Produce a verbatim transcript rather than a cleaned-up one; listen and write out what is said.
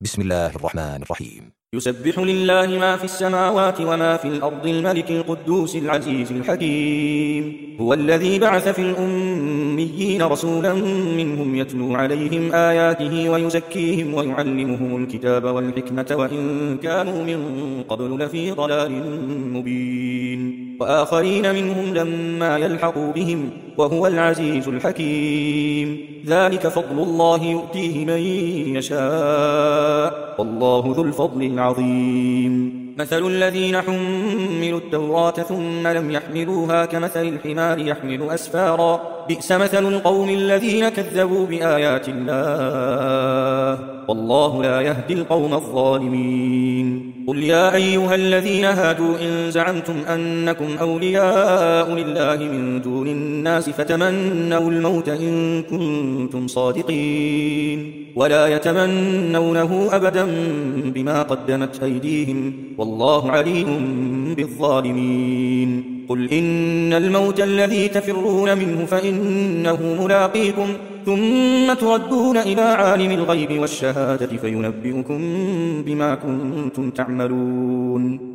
بسم الله الرحمن الرحيم. يسبح لله ما في السماوات وما في الأرض الملك القدوس العزيز الحكيم. هو الذي بعث في الأميين رسولا منهم يتلو عليهم آياته ويزكيهم ويعلمهم الكتاب والحكمة وإن كانوا من قبل لفي ضلال مبين، وآخرين منهم لما يلحقوا بهم وهو العزيز الحكيم. ذلك فضل الله يؤتيه من يشاء والله ذو الفضل العظيم. مثل الذين حملوا التوراة ثم لم يحملوها كمثل الحمار يحمل أسفارا، بئس مثل القوم الذين كذبوا بآيات الله والله لا يهدي القوم الظالمين. قل يا أيها الذين هادوا إن زعمتم أنكم أولياء لله من دون الناس فتمنوا الموت إن كنتم صادقين ولا يتمنونه أبدا بما قدمت أيديهم والله عليم بالظالمين. قل إن الموت الذي تفرون منه فإنه ملاقيكم ثم تردون إلى عالم الغيب والشهادة فينبئكم بما كنتم تعملون.